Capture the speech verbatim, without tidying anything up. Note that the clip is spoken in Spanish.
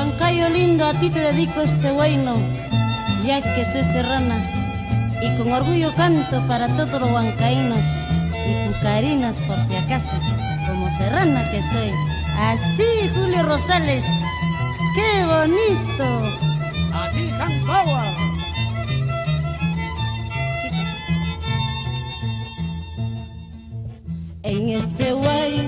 Huancayo lindo, a ti te dedico este huayno, ya que soy serrana y con orgullo canto para todos los huancaínos y pucarinas por si acaso, como serrana que soy. Así, Julio Rosales, ¡qué bonito! Así, Hans Bauer. En este guay